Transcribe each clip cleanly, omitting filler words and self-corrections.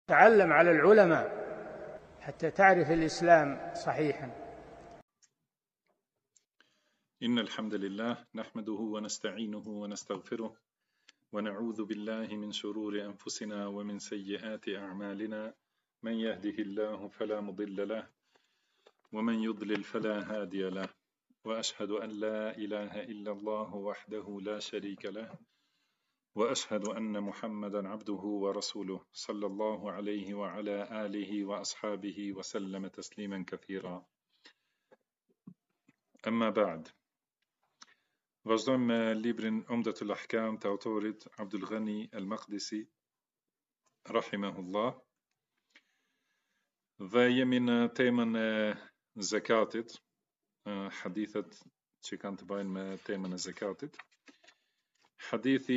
تعلم على العلماء حتى تعرف الإسلام صحيحا. إن الحمد لله نحمده ونستعينه ونستغفره ونعوذ بالله من شرور أنفسنا ومن سيئات أعمالنا، من يهده الله فلا مضل له ومن يضلل فلا هادي له، وأشهد أن لا إله إلا الله وحده لا شريك له، وأشهد أن محمدا عبده ورسوله صلى الله عليه وعلى آله وأصحابه وسلم تسليما كثيرا. أما بعد، vazhdojmë me librin Umdatul Ahkam të autorit Abdul Ghani Al-Maqdisi rahimahullah, dhe jemi në temën e zakatit, hadithet që kanë të bëjnë me temën e zakatit. Hadithi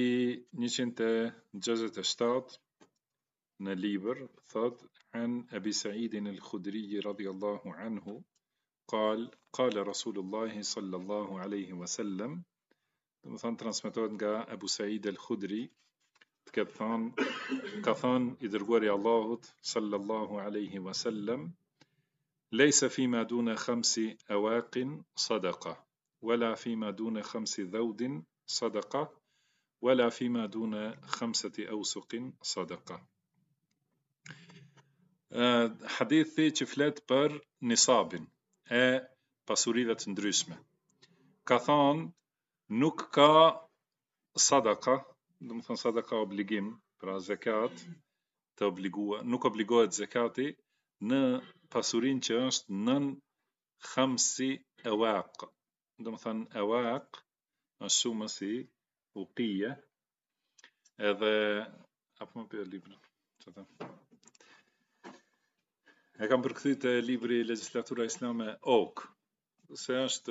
167 në libër thot: An Abi Sa'idin Al-Khudri radhiyallahu anhu قال قال رسول الله صلى الله عليه وسلم. Do të thonë transmetohet nga Abu Sa'id al-Khudri, ka thënë i dërguari i Allahut sallallahu alaihi wasallam: Laysa fima duna khamsi awaqin sadaqa, wala fima duna khamsi dhawdin sadaqa, wala fima duna khamsati awsuqin sadaqa. Hadithi që flet për nisabin e pasurive të ndryshme. Ka thonë nuk ka sadaka, do të thonë sadaka obligim, pra zakat të obliguar, nuk obligohet zakati në pasurinë që është nën khamsi awaq. Do të thonë awaq është shumë si uqia, edhe apo më për librin. E kam përkthyer te libri Legjislatura Islame OK, se është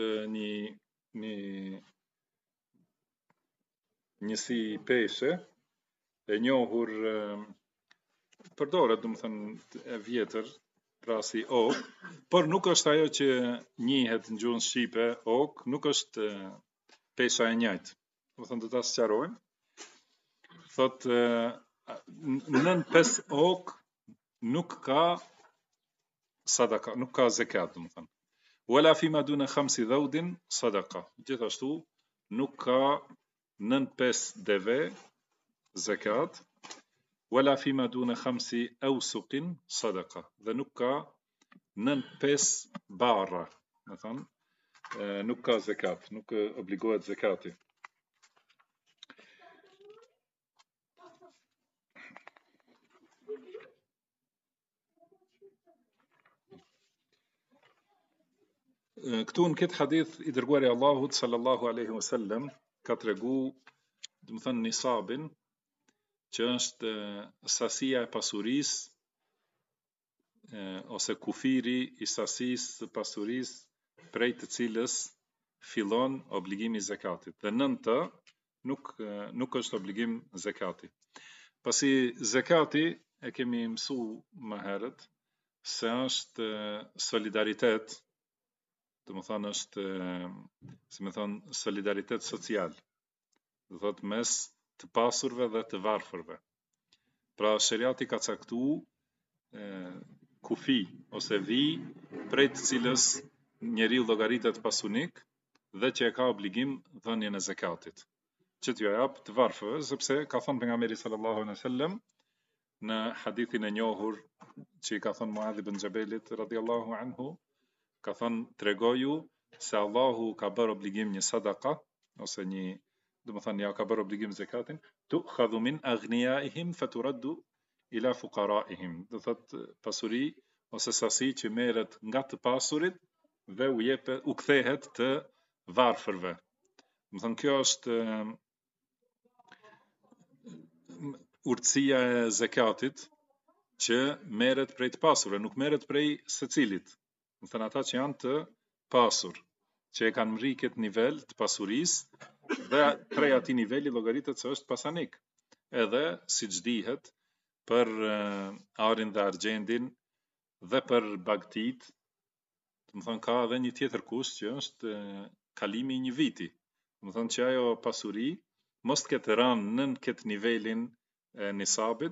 një si peshe e njohur, përdoret, do të thënë e vjetër, pra si OK, por nuk është ajo që njihet në gjuhën shqipe. OK nuk është pesha e njëjtë. Do të thënë do ta sqarojmë. Thot nën 5 OK nuk ka sadaka, nuk ka zakat, do të thënë. Wala fima duna khamsi dhawdin sadaqa. Gjithashtu nuk ka nën 5 deve zakat. Wala fima duna khamsi awsuqin sadaqa. Dhe nuk ka nën 5 barra, do të thënë nuk ka zakat, nuk obligohet zakati. Këtu në këtë hadith i dërguari Allahut sallallahu alaihi wasallam ka tregu, do të thënë nisabin, që është sasia e pasurisë ose kufiri i sasisë së pasurisë prej të cilës fillon obligimi i zakatit. Dhe nën të nuk është obligim zakati. Pasi zakati e kemi mësuar më herët se është solidaritet. Do të thonë është, si më thon, solidaritet social. Do thot mes të pasurve dhe të varfërve. Pra sheriati ka caktuar kufi ose vi prej të cilës njeriu llogaritet pasunik dhe që e ka obligim dhënien e zakatit, që t'ju jap të varfërve, sepse ka thënë pejgamberi sallallahu alaihi wasallam në hadithin e njohur që i ka thënë Muadh ibn Jabelit radhiyallahu anhu, ka thënë tregoju se Allahu ka bërë obligim një sadaka, ose një, do të thënë ja ka bërë obligim zakatin, tu'khadhu min aghniyaihim faturaddu ila fuqaraihim. Do thotë pasuri ose sasi që merret nga të pasurit dhe u kthehet të varfërve. Do thënë kjo është urtësia e zakatit, që merret prej të pasurve, nuk merret prej secilit. Do thënë ata që janë të pasur, që e kanë mri këtë nivel të pasurisë, dhe prej atij niveli llogaritet se është pasanik. Edhe siç dihet për arin dhe argjendin dhe për bagtit, do thënë ka edhe një tjetër kusht që është kalimi i një viti. Do thënë që ajo pasuri mos të ketë rënë nën këtë nivelin e nisabit,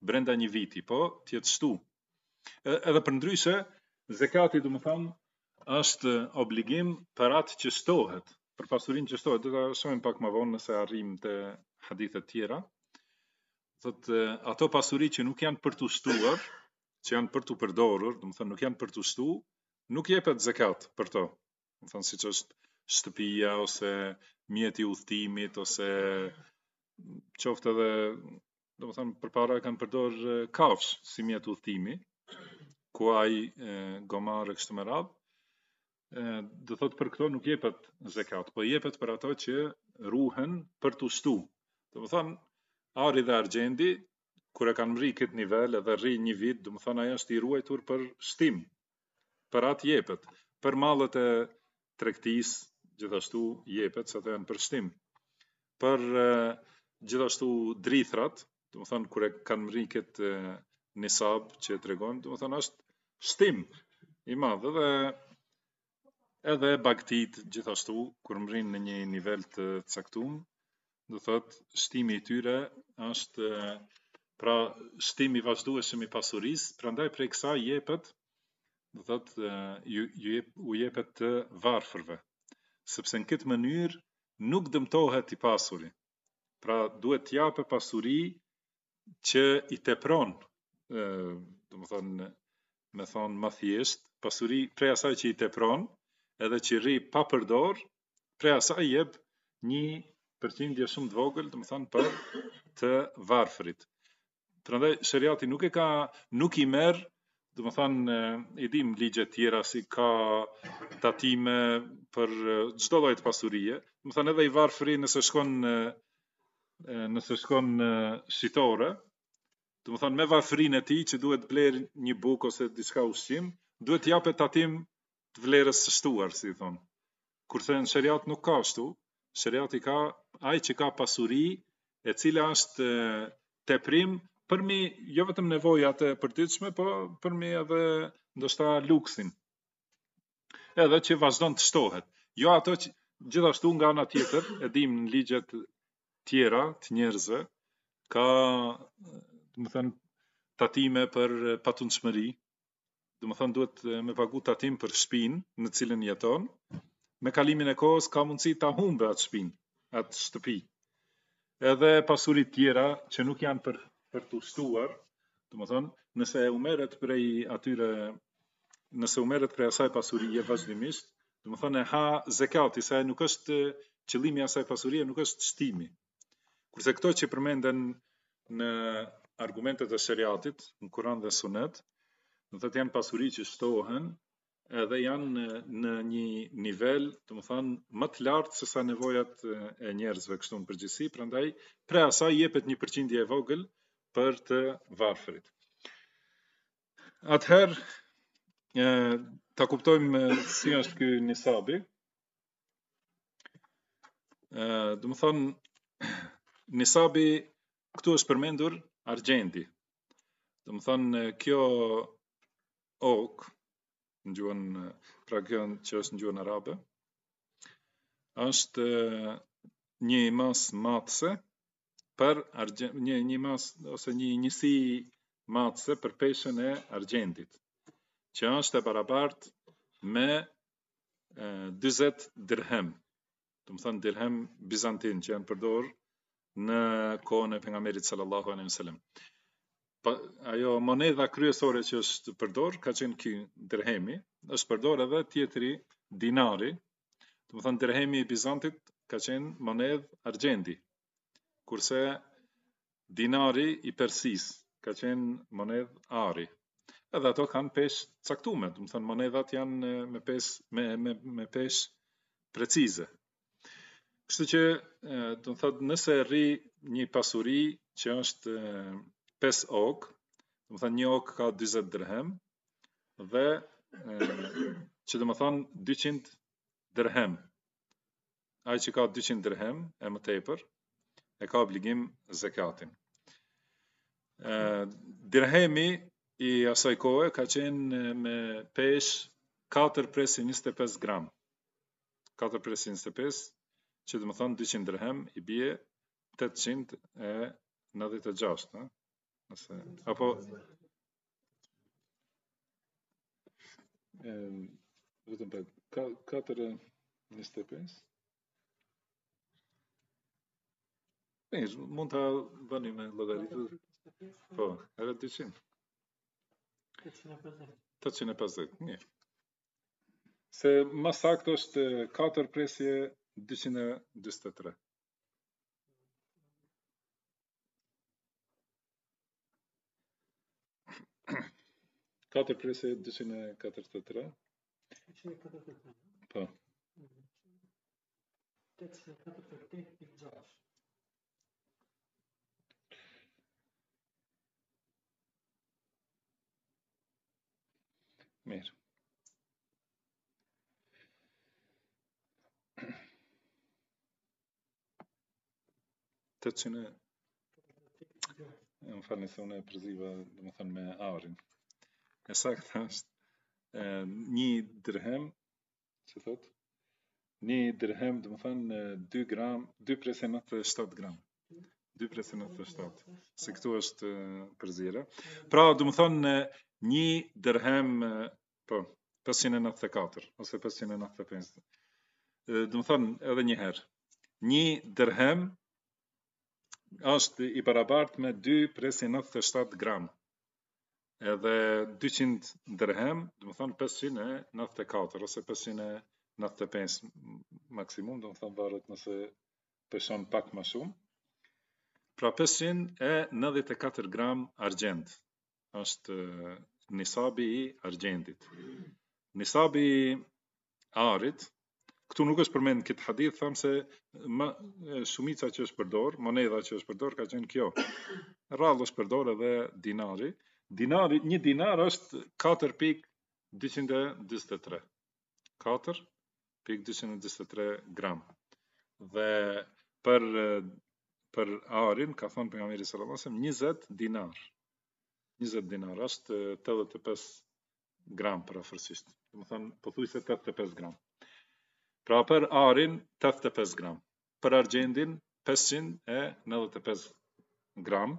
brenda një viti, po t'jetë shtu. Edhe për ndryshe, zekati do më thonë është obligim për atë që shtohet, për pasurinë që shtohet. Do ta shohim pak më vonë nëse arrim te hadithet tjera. Thotë ato pasuri që nuk janë për të shtuar, që janë për të përdorur, do më thonë nuk janë për të shtu, nuk jepet zekat për to. Do më thonë siç është shtëpia ose mjeti i udhëtimit ose qoftë edhe, do më thonë përpara kanë përdor kafsh si mjet udhëtimi, kuaj, gomare kështu me radhë. Do thotë për këto nuk jepet zekat, po jepet për ato që ruhen për të shtu. Do më thonë ari dhe argjendi, kur e kanë mri këtë nivel edhe rri një vit, do më thonë ajo është i ruajtur për shtim. Për atë jepet. Për mallet e tregtisë gjithashtu jepet, se ato janë për shtim. Për gjithashtu drithrat, do më thonë kur e kanë mri këtë nisab që tregon, do më thonë është shtim i madh, edhe bagtit gjithashtu kur mrin në një nivel të caktuar, do thotë shtimi i tyre është pra shtimi i vazhdueshëm i pasurisë, prandaj prej kësaj jepet, do thotë u jepet të varfërve, sepse në këtë mënyrë nuk dëmtohet i pasuri. Pra duhet t'jape pasuri që i tepron, do më thonë më thjesht, pasuri prej asaj që i tepron, edhe që rri pa përdor, prej asaj jep një përqindje shumë të vogël, do më thonë për të varfrit. Prandaj shariati nuk i merr, do më thonë i dim ligje tjera si ka tatime për çdo lloj pasurie, do më thonë edhe i varfri nëse shkon shitore, do më thonë me varfrinë e tij që duhet bler një bukë ose diçka ushqim, duhet japet tatim të vlerës së shtuar, si thonë. Kurse në shariat nuk ka ashtu, shariati ka ai që ka pasuri e cila është teprim përmi jo vetëm nevojat e përditshme, po përmi edhe ndoshta luksin. Edhe që vazhdon të shtohet. Jo ato që gjithashtu nga ana tjetër, e dim në ligjet tjera të njerëzve, ka, do të thënë, tatime për patundshmëri. Do më thonë duhet me pagu tatim për shtëpinë në cilën jeton, me kalimin e kohës ka mundësi ta humbe atë shtëpinë, atë shtëpi. Edhe pasurit tjera që nuk janë për të shtuar, do më thonë, nëse u merret prej asaj pasurie vazhdimisht, do më thonë e ha zekati, se nuk është qëllimi i asaj pasurie, nuk është shtimi. Kurse këto që përmenden në argumentet e shariatit, në Kur'an dhe Sunet, do të thotë janë pasuri që shtohen edhe janë në një nivel, do të thonë, më të lartë se sa nevojat e njerëzve kështu në përgjithësi, prandaj prej asaj jepet një përqindje e vogël për të varfrit. Atëherë ta kuptojmë si është ky nisabi. Do të thonë nisabi këtu është përmendur argjendi. Do të thonë kjo ok, në gjuhën, pra kjo që është në gjuhën arabe, është një mas matëse për një mas ose një njësi matëse për peshën e argjendit, që është e barabartë me 40 dirhem. Do të thonë dirhem bizantin që janë përdor në kohën e pejgamberit sallallahu alaihi wasallam. Ajo monedha kryesore që është përdor ka qenë ky dirhemi, është përdor edhe tjetri dinari. Do të thonë dirhemi i Bizantit ka qenë monedh argjendi, kurse dinari i Persisë ka qenë monedh ari. Edhe ato kanë peshë caktuar, do të thonë monedhat janë me peshë precize. Kështu që do të thotë nëse rri një pasuri që është 5 ok, do të thonë një ok ka 40 dirhem dhe që do të thonë 200 dirhem. Ai që ka 200 dirhem e më tepër e ka obligim zakatin. Dirhemi i asaj kohe ka qenë me peshë 4/25 gram. 4/25, që do të thonë 200 dirhem i bie 896, Apo vetëm për 4.25. Mirë, mund ta bëni me llogaritë. Po, edhe 200. 850, mirë. Se më saktë është 4 presje 243. Katër presje 243. Po. 843.6. Mirë. Më falni se unë e përziva, domethënë me aurin. E saktë është 1 dirhem, që thot? 1 dirhem, domethënë 2 gram, 2 presje 97 gram. 2 presje 97. Se këtu është përzira. Pra, domethënë 1 dirhem, po, 594 ose 595. Domethënë edhe një herë. 1 dirhem është i barabartë me 2 presje 97 gram. Edhe 200 dirhem, domethënë 594 ose 595 maksimum, domethënë varet nëse peshon pak më shumë. Pra 594 gram argjend është nisabi i argjendit. Nisabi i arit, këtu nuk është përmend këtë hadith, tham se shumica që është përdor, monedha që është përdor ka qenë kjo. Rrallë është përdor edhe dinari. Një dinar është 4.223. 4.223 gram. Dhe për arin, ka thonë pejgamberi sallallahu alajhi wasallam, 20 dinar. 20 dinar është 85 gram përafërsisht. Domethënë pothuajse 85 gram. Pra për arin 85 gram. Për argjendin 595 gram.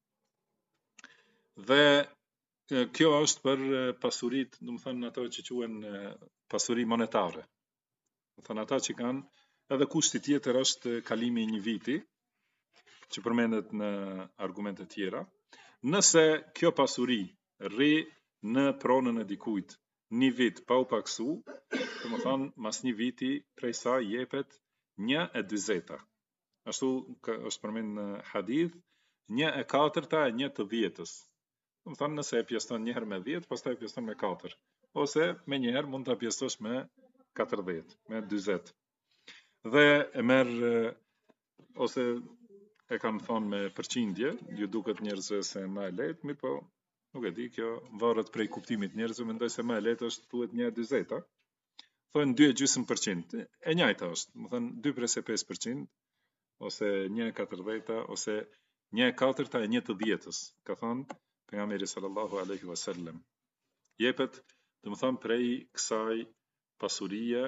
Dhe kjo është për pasurit, domethënë ato që quhen pasuri monetare. Domethënë ata që kanë, edhe kushti tjetër është kalimi i 1 viti, që përmendet në argumente tjera. Nëse kjo pasuri rri në pronën e dikujt 1 vit pa u paksu, domethënë mas 1 viti prej saj jepet 1/40. Ashtu është përmendur në hadith 1/4 e 1/10. Domethënë nëse e pjeston një herë me 10, pastaj e pjeston me 4, ose me një herë mund ta pjestosh me 40, me 40. Dhe e merr ose e kanë thonë me përqindje, ju duket njerëzve se më e lehtë, mirë po, nuk e di, kjo varet prej kuptimit njerëzve, mendoj se më e lehtë është thuhet 1/40. Thonë 2.5%. E njëjta është, do të thënë 2.5%, ose 1/40 ose 1/4 e 1/10, ka thonë pejgamberi sallallahu alaihi wasallam. Jepet, do të thënë prej kësaj pasurie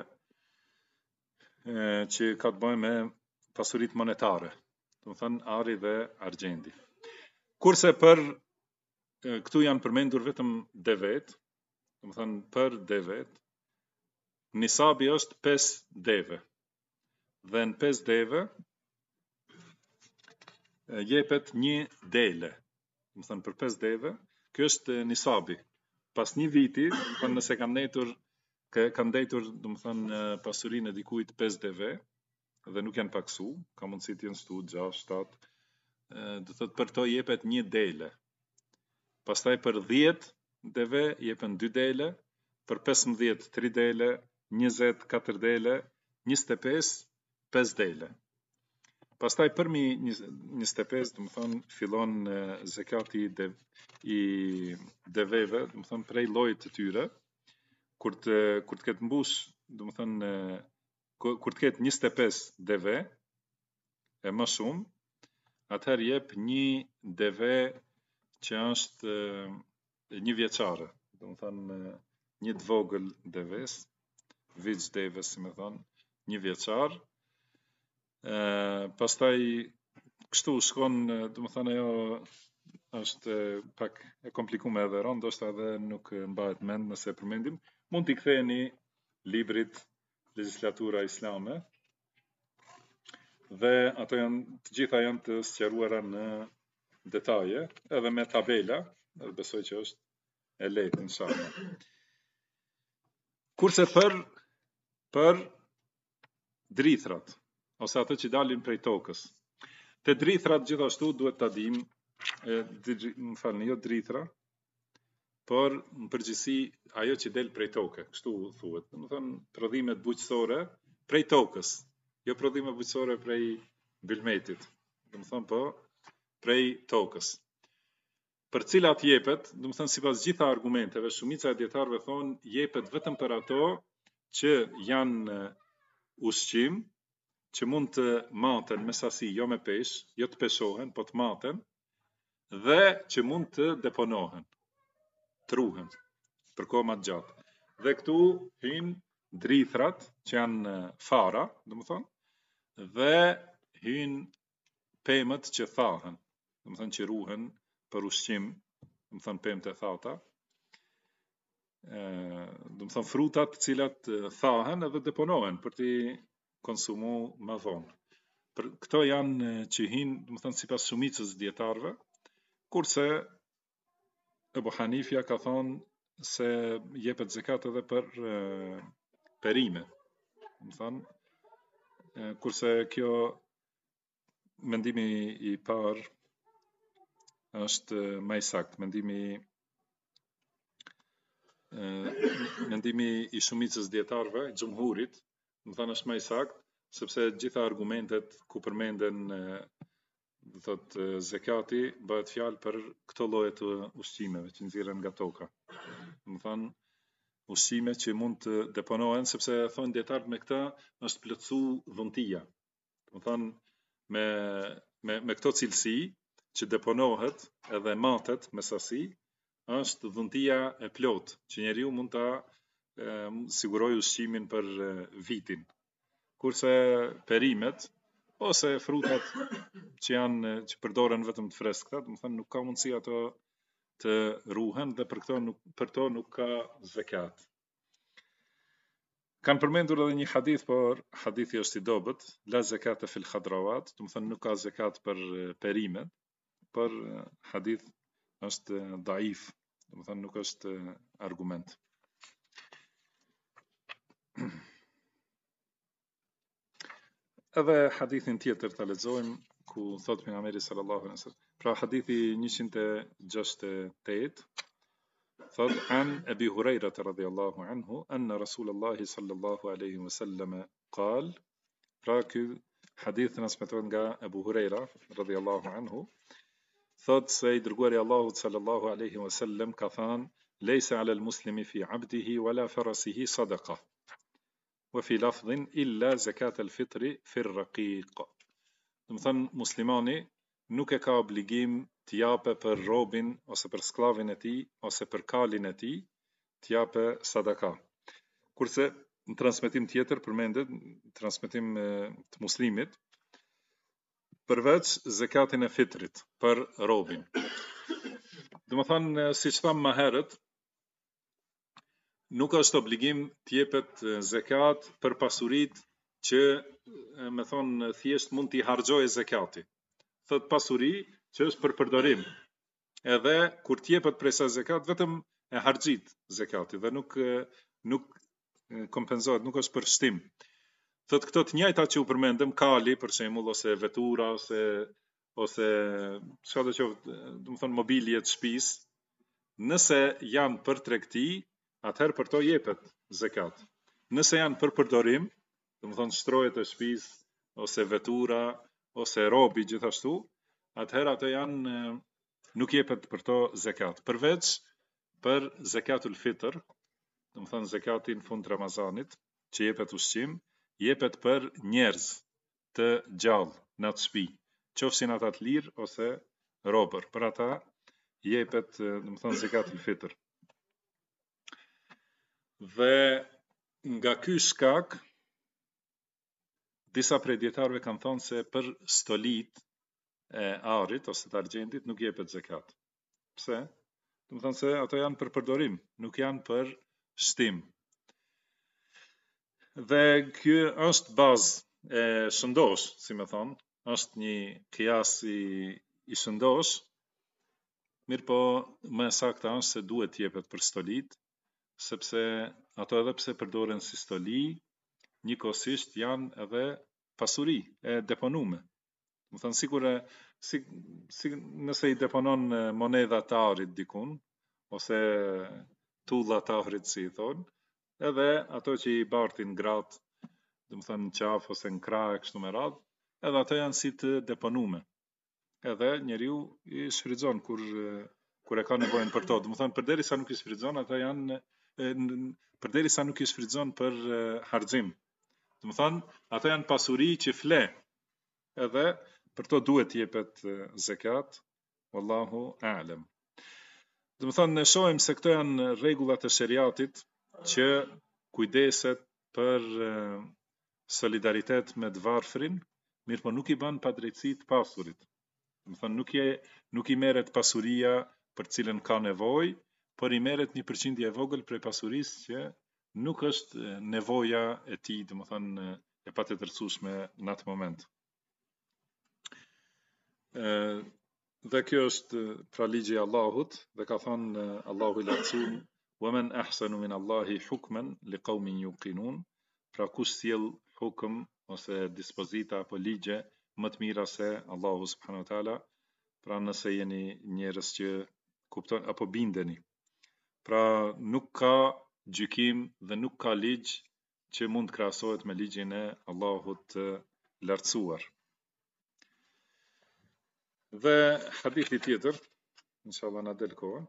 që ka të bëjë me pasuritë monetare. Do të thënë ari dhe argjendi. Kurse për këtu janë përmendur vetëm devet, do të thënë për devet, nisabi është 5 deve. Dhe në 5 deve jepet 1 dele. Do të thënë për 5 deve, kjo është nisabi. Pas 1 viti, nëse kanë ndetur, do të thënë pasurinë e dikujt 5 deve, dhe nuk janë paksu, ka mundësi të jenë 6, 7, do thotë për to jepet 1 dele. Pastaj për 10 deve jepen 2 dele, për 15 3 dele, 20 4 dele, 25 5 dele. Pastaj për 25, do të thonë fillon zekati i deveve, do të thonë prej llojit të tyre, kur të ketë mbush, do të thonë kur të ketë 25 deve e më shumë, atëherë jep 1 deve që është 1 vjeçare, do të thonë 1 të vogël deves, viç deves, si më thonë, 1 vjeçar. Pastaj kështu shkon, do të thonë ajo është pak e komplikuar edhe rënd, ndoshta edhe nuk mbahet mend nëse përmendim. Mund t'i ktheheni librit Legjislatura Islame dhe ato të gjitha janë të sqaruara në detaje, edhe me tabela, dhe besoj që është e lehtë inshallah. Kurse për drithrat ose ato që dalin prej tokës. Te drithrat gjithashtu duhet ta dimë, jo drithra, por në përgjithësi ajo që del prej tokë, kështu thuhet. Domethënë prodhimet bujqësore prej tokës, jo prodhime bujqësore prej mbylmetit. Domethënë po prej tokës. Për cilat jepet, domethënë sipas gjitha argumenteve, shumica e dietarëve thonë jepet vetëm për ato që janë ushqim, që mund të maten me sasi, jo me peshë, jo të peshohen, po të maten, dhe që mund të deponohen, të ruhen për kohë më të gjatë. Dhe këtu hyjnë drithrat që janë fara, domethënë, dhe hyjnë pemët që thahen, domethënë që ruhen për ushqim, domethënë pemë të thata. Domethënë frutat të cilat thahen edhe deponohen për t'i konsumu më vonë. Për këto janë që hyjnë, domethënë sipas shumicës dietarëve, kurse Ebu Hanifja ka thonë se jepet zekat edhe për perime. Domethënë kurse kjo mendimi i parë është më i saktë, mendimi i shumicës dietarëve, i xhumhurit, domethënë është më i saktë, sepse gjitha argumentet ku përmenden thotë zekati bëhet fjalë për këto lloje të ushqimeve që nxirren nga toka. Domethënë ushqime që mund të deponohen, sepse thonë dietarët me këtë është plotsu dhuntia. Domethënë me këto cilësi që deponohet edhe matet me sasi, është dhuntia e plot, që njeriu mund ta sigurojë ushqimin për vitin. Kurse perimet ose frutat që përdoren vetëm të freskëta, domethënë nuk ka mundësi ato të ruhen dhe për to nuk ka zekat. Kanë përmendur edhe një hadith, por hadithi është i dobët, la zekate fil khadrawat, domethënë nuk ka zekat për perimet, por hadith është daif, domethënë nuk është argument. Edhe hadithin tjetër ta lexojmë ku thot pejgamberi sallallahu alaihi wasallam. Pra hadithi 168 thot an Abi Huraira radhiyallahu anhu anna Rasulullah sallallahu alaihi wasallam قال. Pra ky hadith transmetohet nga Abu Huraira radhiyallahu anhu, thot se i dërguari i Allahut sallallahu alaihi wasallam ka thënë leysa ala al-muslimi fi 'abdihi wala farasihi sadaqa. Wa fi lafdhin illa zakat al-fitri fi ar-raqiq. Domethënë muslimani nuk e ka obligim të jape për robin ose për sklavin e tij ose për kalin e tij të jape sadaka. Kurse në transmetim tjetër përmendet transmetim të Muslimit përveç zakatin e fitrit për robin. Domethënë siç tham më herët, nuk është obligim të jepet zekat për pasuritë që me thonë thjesht mund t'i harxojë zekati. Thot pasuri që është për përdorim. Edhe kur t'jepet prej sa zekat vetëm e harxhit zekati dhe nuk kompenzohet, nuk është për shtim. Thot këto të njëjta që u përmendëm, kali për shembull ose vetura ose çfarë do të thotë, domethënë mobilje të shtëpisë, nëse janë për tregti, atëherë për to jepet zekat. Nëse janë për përdorim, domethënë shtrojet e shtëpisë ose vetura ose robi gjithashtu, atëherë ato janë nuk jepet për to zekat. Përveç për zakatul fitr, domethënë zakati në fund Ramazanit, që jepet ushqim, jepet për njerëz të gjallë në atë shtëpi, qofshin ata të lirë ose robër. Për ata jepet, domethënë zakatul fitr. Dhe nga ky shkak disa prej dietarëve kanë thënë se për stolit e arit ose të argjendit nuk jepet zekat. Pse? Do të thonë se ato janë për përdorim, nuk janë për shtim. Dhe ky është bazë e shëndosh, si më thonë, është një qiyas i shëndosh, mirë po më saktë është se duhet t'jepet për stolit, sepse ato edhe pse përdoren si stoli, njëkohësisht janë edhe pasuri e deponume. Më thënë si nëse i deponon monedha të arit dikun, ose tulla të arit si i thonë, edhe ato që i bartin gratë, dhe më thënë në qafë ose në krah e kështu me radhë, edhe ato janë si të deponume. Edhe njeriu i shfrytëzon kur e ka nevojën për to. Dhe më thënë përderisa nuk i shfrytëzon, ato janë përderisa nuk i shfrytëzon për harxhim. Dhe më thënë ato janë pasuri që fle. Edhe për to duhet jepet zekat, wallahu a'lam. Dhe më thënë, ne shohim se këto janë rregullat e sheriatit që kujdeset për solidaritet me të varfrin, mirë po nuk i bën padrejtësi të pasurit. Dhe më thënë, nuk i merret pasuria për cilën ka nevojë, por i merret një përqindje e vogël prej pasurisë që nuk është nevoja e tij, dhe më thënë, e patjetërsueshme në atë moment. Dhe kjo është pra ligji i Allahut, dhe ka thënë Allahu i lartësuar: "Wa man ahsanu min Allahi hukman liqaumin yuqinun", pra kush sjell hukm ose dispozita apo ligje më të mira se Allahu subhanahu wa taala, pra nëse jeni njerëz që kupton apo bindeni. Pra nuk ka gjykim dhe nuk ka ligj që mund të krahasohet me ligjin e Allahut të lartësuar. Dhe hadithi tjetër, inshallah na del koha,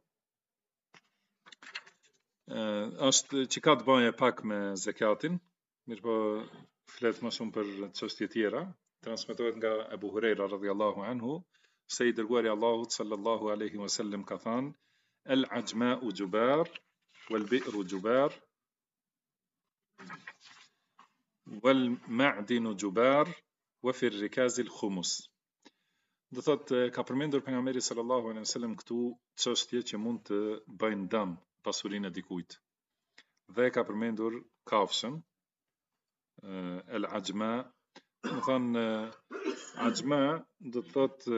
është që ka të bëjë pak me zakatin, mirë po flet më shumë për çështje tjera. Transmetohet nga Abu Huraira radhiyallahu anhu se i dërguari i Allahut sallallahu alaihi wasallam ka thënë: "El-ajma'u jubar wal-bi'ru jubar wal-ma'dinu jubar wa fi ar-rikaz al-khumus." Do thotë ka përmendur pejgamberi sallallahu alaihi wasallam këtu çështje që mund të bëjnë dëm pasurinë e dikujt. Dhe ka përmendur kafshën, el-ajma, do thonë ajma do thotë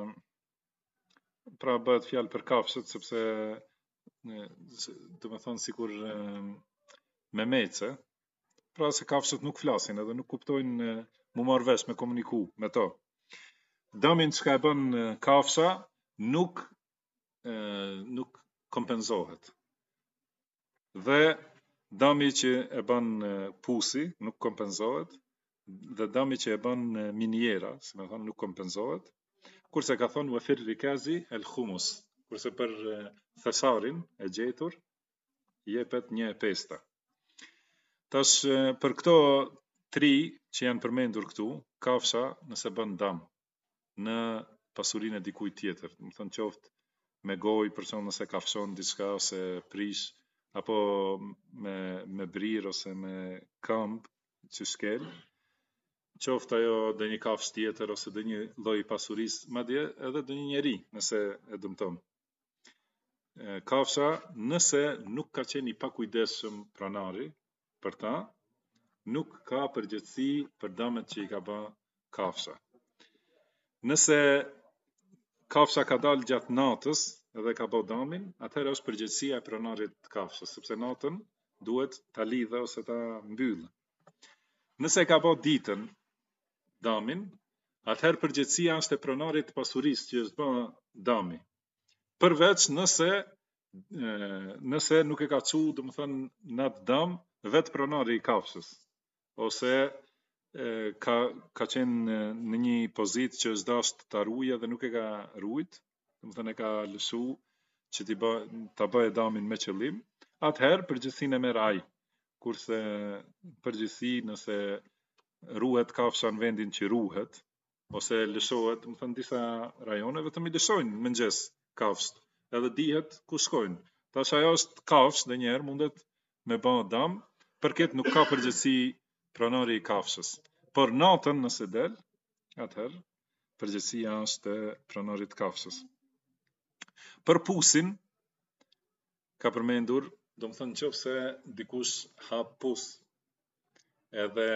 pra bëhet fjalë për kafshët sepse do të thonë sikur me mece, pra se kafshët nuk flasin edhe nuk kuptojnë mu marrë vesh me komuniku me to. Dëmin që ka e bën kafsha nuk kompenzohet. Dhe dëmi që e bën pusi nuk kompenzohet, dhe dëmi që e bën miniera, si me thonë, nuk kompenzohet. Kurse ka thonë wa fir rikazi el khumus, kurse për thesarin e gjetur jepet 1/5. Tash për këto 3 që janë përmendur këtu, kafsha nëse bën dëm në pasurinë e dikujt tjetër, do të thonë qoftë me gojë për shkak nëse kafshon diçka ose prish, apo me brir ose me këmbë që shkel, qoftë ajo dhe një kafshë tjetër ose dhe një lloj pasurisë, madje edhe dhe një njeri nëse e dëmton. Kafsha nëse nuk ka qenë i pakujdesshëm pranari për ta, nuk ka përgjegjësi për dëmet që i ka bë kafsha. Nëse kafsha ka dalë gjatë natës edhe ka bë dëmin, atëherë është përgjegjësia e pronarit të kafshës, sepse natën duhet ta lidhë ose ta mbyllë. Nëse ka bë ditën dëmin, atëherë përgjegjësia është e pronarit të pasurisë që është bë dëmi. Përveç nëse nuk e ka çu, domethënë në atë dëm vetë pronari i kafshës, ose ka qenë në një pozitë që është dashur ta ruajë dhe nuk e ka ruajt, domethënë e ka lëshu që ta bëjë dëmin me qëllim, atëherë përgjegjësinë e merr ai. Kurse përgjegjësi nëse ruhet kafsha në vendin që ruhet, ose lëshohet, domethënë disa rajone vetëm i lëshojnë mëngjes kafshët, edhe dihet ku shkojnë. Tash ajo është kafshë, dhe njerë mundet me bë dëm, përket nuk ka përgjegjësi pronari i kafshës. Por natën nëse del, atëherë përgjegjësia është e pronarit të kafshës. Për pusin, ka përmendur, do më thënë nëse dikush hap pus, edhe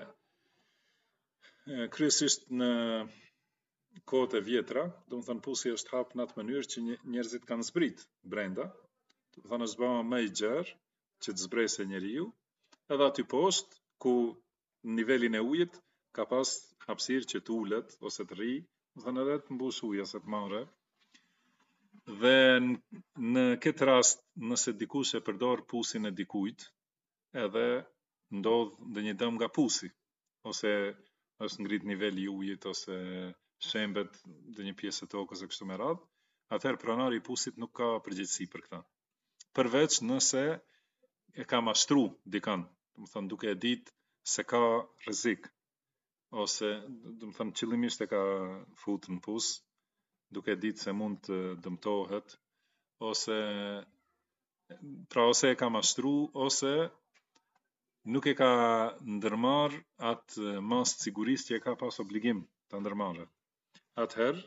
kryesisht në kohët e vjetra, do më thënë pusi është hap në atë mënyrë që njerëzit kanë zbrit brenda, do më thënë është bëma më i gjerë që të zbrese njeriu, edhe aty poshtë ku në nivelin e ujit ka pas hapësirë që të ulet ose të rri, do më thënë edhe të mbush uji ose të marrë. Dhe në këtë rast, nëse dikush e përdor pusin e dikujt, edhe ndodh ndonjë dëm nga pusi, ose është ngrit niveli i ujit, ose shembet ndonjë pjesë e tokës e kështu me radhë, atëherë pronari i pusit nuk ka përgjegjësi për këtë. Përveç nëse e ka mashtru dikën, do të thënë duke e ditë se ka rrezik, ose do të thënë qëllimisht e ka futur në pus, duke e ditë se mund të dëmtohet, ose e ka mashtru, ose nuk e ka ndërmarr atë masë sigurisë që e ka pas obligim të ndërmarrë. Atëherë,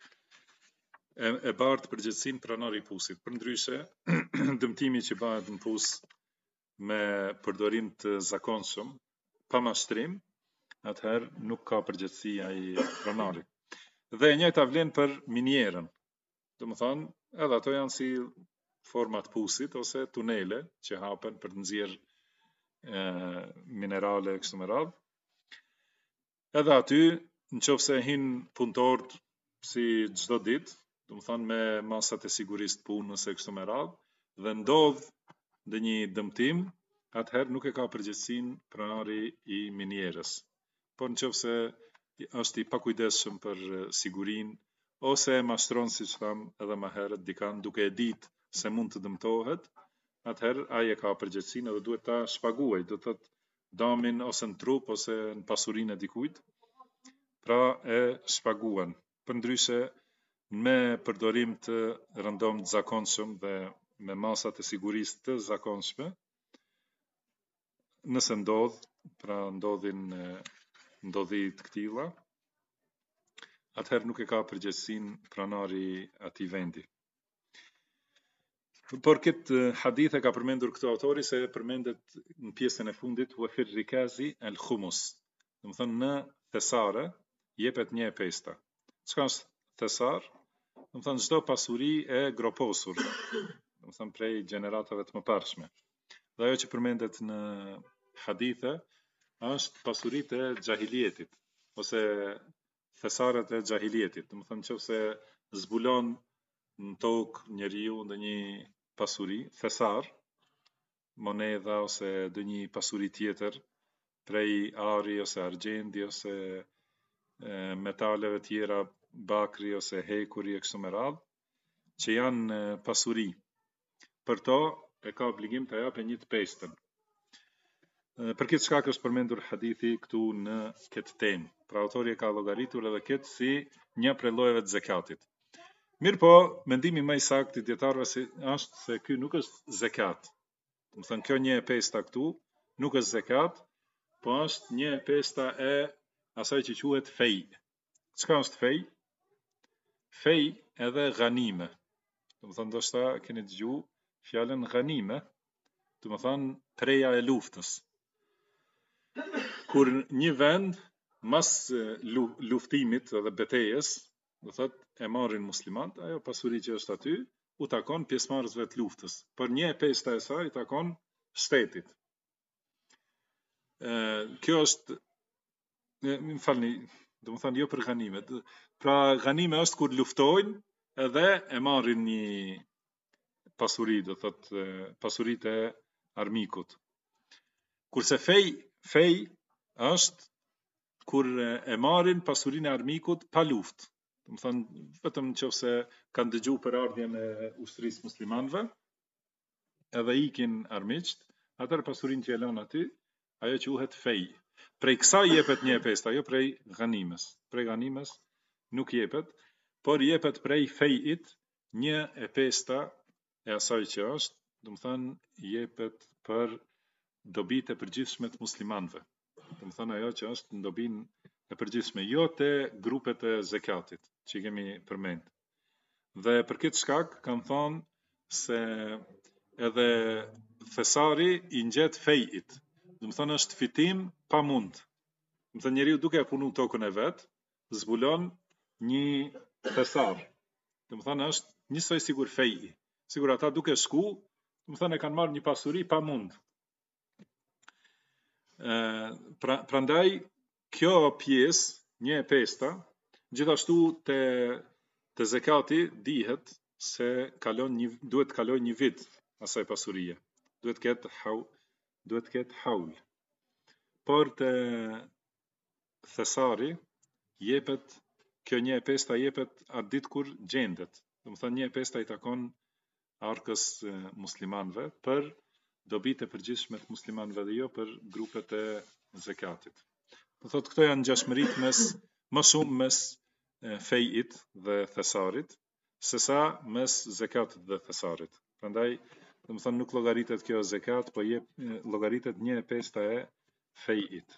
e bartë përgjegjësinë pronari i pusit. Përndryshe, dëmtimi që bëhet në pus me përdorim të zakonshëm, pa mashtrim, atëherë nuk ka përgjegjësi ai pronari. Dhe e njëjta vlen për minierën. Do më thënë, edhe ato janë si format pusit ose tunele që hapen për të nxjerrë minerale kështu me radhë. Edhe aty, nëse hin punëtorët si çdo ditë, do më thënë me masat e sigurisë të punës e kështu me radhë, dhe ndodh ndonjë dëmtim, atëherë nuk e ka përgjegjësinë pronari i minierës. Por nëse është i pakujdesshëm për sigurinë, ose e mashtron, siç tham edhe më herët, dikën duke e ditë se mund të dëmtohet, atëherë ai e ka përgjegjësinë dhe duhet ta shpaguaj, do të thotë damin ose në trup ose në pasurinë e dikujt, pra e shpaguan. Përndryshe, me përdorim të rëndom të zakonshëm dhe me masat e sigurisë të zakonshme, nëse ndodh, pra ndodhi të këtilla, atëherë nuk e ka përgjegjësinë pronari atij vendi. Por këtë hadith e ka përmendur këto autori se përmendet në pjesën e fundit wa fir rikazi al khumus. Do të thonë në thesare jepet 1/5. Çka është thesar? Do të thonë çdo pasuri e groposur, do të thonë prej gjeneratave të mëparshme. Dhe ajo që përmendet në hadithe është pasuritë e xahilietit ose thesaret e xahilietit. Do të thonë nëse zbulon në tokë njeriu ndonjë pasuri, thesar, monedha ose ndonjë pasuri tjetër prej ari ose argjendi ose metaleve tjera, bakri ose hekuri e kështu me radhë, që janë pasuri. Për to e ka obligim të japë 1/5. Për këtë shkak është përmendur hadithi këtu në këtë temë. Pra autori e ka llogaritur edhe këtë si një prej llojeve të zakatit. Mirë po, mendimi më i saktë i dietarëve është se ky nuk është zakat. Do të thënë kjo 1/5 këtu nuk është zakat, po është 1/5 e asaj që quhet fej. Çka është fej? Fej edhe ghanime. Do të thënë ndoshta keni dëgjuar fjalën ghanime, do të thënë preja e luftës. Kur një vend mas luftimit edhe betejës, do thotë e marrin muslimanët, ajo pasuri që është aty u takon pjesëmarrësve të luftës, por 1/5 e saj i takon shtetit. Kjo është, më falni, do të thonë jo për ghanimet. Pra ghanime është kur luftojnë edhe e marrin një pasuri, do thotë pasuritë e armikut. Kurse fej është kur e marrin pasurinë e armikut pa luftë. Do të thonë vetëm nëse kanë dëgjuar për ardhjen e ushtrisë muslimanëve, edhe ikin armiqt, atëherë pasurinë që e lën aty, ajo quhet fej. Prej kësaj jepet 1/5, jo prej ghanimes. Prej ghanimes nuk jepet, por jepet prej fejit 1/5 e asaj që është, do të thonë jepet për dobitë e përgjithshme të muslimanëve. Do të thonë ajo që është në dobinë e përgjithshme, jo te grupet e zakatit që kemi përmend. Dhe për këtë shkak kanë thonë se edhe thesari i ngjet fejit. Do të thonë është fitim pa mund. Do të thonë njeriu duke e punu tokën e vet, zbulon një thesar. Do të thonë është njësoj sigur feji. Sigur ata duke shku, do të thonë e kanë marrë një pasuri pa mund. Prandaj kjo pjesë 1/5, gjithashtu te zekati dihet se duhet kaloj një vit asaj pasurie. Duhet ketë haul. Por te thesari jepet kjo 1/5 jepet atë ditë kur gjendet. Do të thonë 1/5 i takon arkës muslimanëve për dobitë e përgjithshme të muslimanëve dhe jo për grupet e zekatit. Do thotë këto janë ngjashmëritë më shumë mes fejit dhe thesarit, sesa mes zekatit dhe thesarit. Prandaj, do të thonë nuk llogaritet kjo zekat, po llogaritet 1/5 e fejit.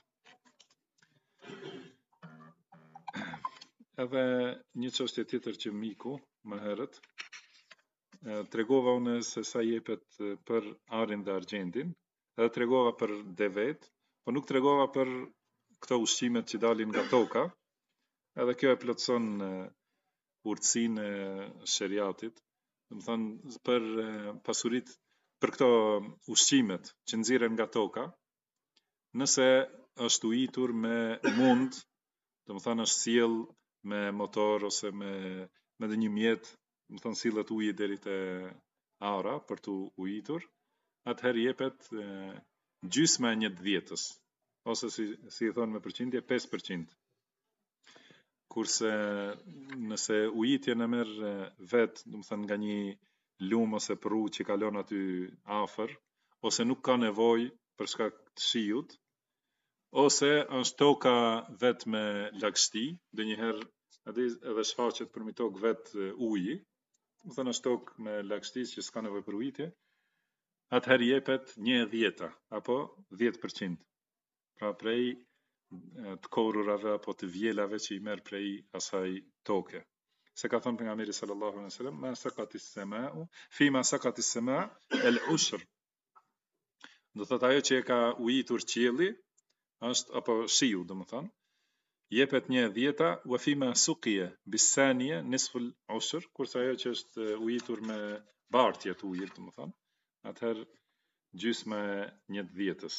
Edhe një çështje tjetër që miku më herët tregova unë se sa jepet për arin dhe argjendin, edhe tregova për devet, po nuk tregova për këto ushqimet që dalin nga toka, edhe kjo e plotëson urtësinë e sheriatit. Do të thonë për pasuritë, për këto ushqimet që nxirren nga toka, nëse është ujitur me mund, do të thonë është sjell me motor ose me një mjet, do të thonë sillet uji deri te ara për tu ujitur, atëherë jepet gjysma e 1/10, ose si i thonë me përqindje 5%. Kurse nëse ujitjen e merr vet, do të thonë nga një lum ose pru që kalon aty afër, ose nuk ka nevojë për shkak të shiut, ose është toka vet me lagështi, ndonjëherë edhe shfaqet për mi tokë vet uji, do të thonë është tokë me lagështi që s'ka nevojë për ujitje, atëherë jepet 1/10 apo 10%. Pra prej të korrurave apo të vjelave që i merr prej asaj toke. Se ka thënë pejgamberi sallallahu alaihi wasallam, ma saqatis sama'u fi ma saqatis sama' al-ushr. Do thotë ajo që e ka ujitur qielli është apo shiu, domethënë, jepet 1/10 wa fi ma suqiya bis-saniya nisful ushr, kurse ajo që është ujitur me bartje të ujit, domethënë, atëherë gjysma e 1/10-s.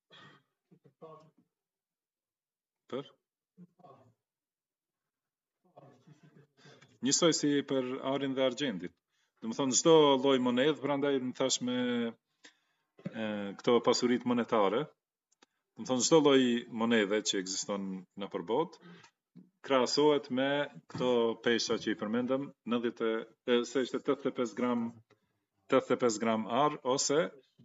Për? Njësoj si për arin dhe argjendin. Do të thonë çdo lloj monedh, prandaj më thash me këto pasuritë monetare. Do të thonë çdo lloj monedhe që ekziston nëpër botë krahasohet me këto pesha që i përmendëm, 85 gram ar ose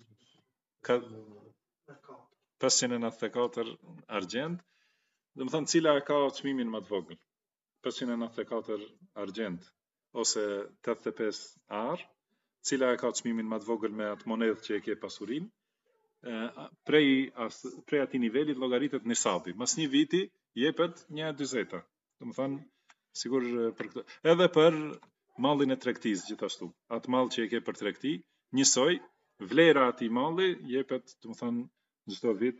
594 argjend. Do të thonë cila ka çmimin më të vogël. 594 argjend ose 85 ar, cila e ka çmimin më të vogël me atë monedhë që e ke pasurinë, prej atij niveli llogaritet nisabi. Mas një viti jepet 1/40. Do të thonë sigur për këtë. Edhe për mallin e tregtisë gjithashtu. Atë mall që e ke për tregti, njësoj vlera e atij malli jepet, do të thonë çdo vit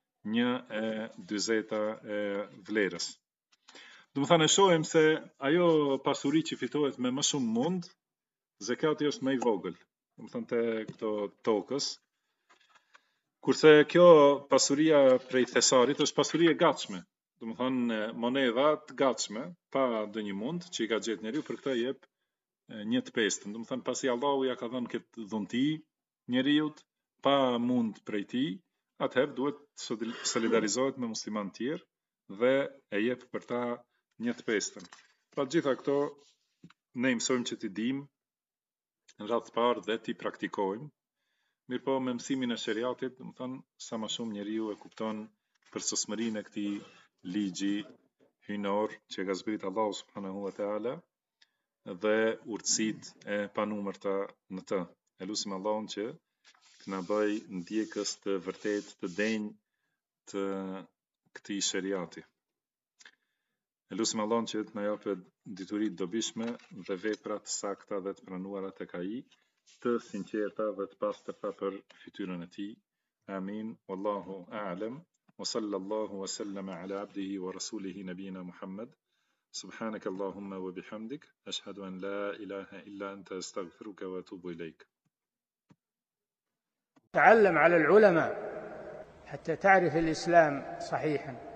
1/40 e vlerës. Do të thonë shohim se ajo pasuri që fitohet me më shumë mund, zekati është më i vogël. Do të thonë te këto tokës. Kurse kjo pasuria prej thesarit është pasuri e gatshme. Do të thonë monedha të gatshme, pa ndonjë mund që i ka gjetë njeriu, për këtë jep 1/5. Do të thonë pasi Allahu ja ka dhënë këtë dhunti njeriut pa mund prej tij, atëherë duhet solidarizohet me musliman tjerë dhe e jep për ta 1/5. Pra gjitha këto ne mësojmë që t'i dim në radhë të parë dhe t'i praktikojmë. Mirë po me mësimin e sheriatit, do të thonë sa më shumë njeriu e kupton përsosmërinë e këtij ligji hynor që ka zbritur Allahu subhanahu wa taala dhe urtësitë e panumërta në të. E lutim Allahun që të na bëj ndjekës të vërtetë të denj të këtij sheriati. Lutim Allahun që të na japë dituritë dobishme dhe vepra të sakta dhe të pranuara tek ai, të sinqerta dhe të pastërta për fytyrën e tij. Amin. Wallahu a'lam. Wa sallallahu wa sallama ala abdihi wa rasulihi nabina Muhammad. Subhanaka Allahumma wa bihamdik, ashhadu an la ilaha illa anta astaghfiruka wa atubu ilayk. تعلم على العلماء حتى تعرف الإسلام صحيحا.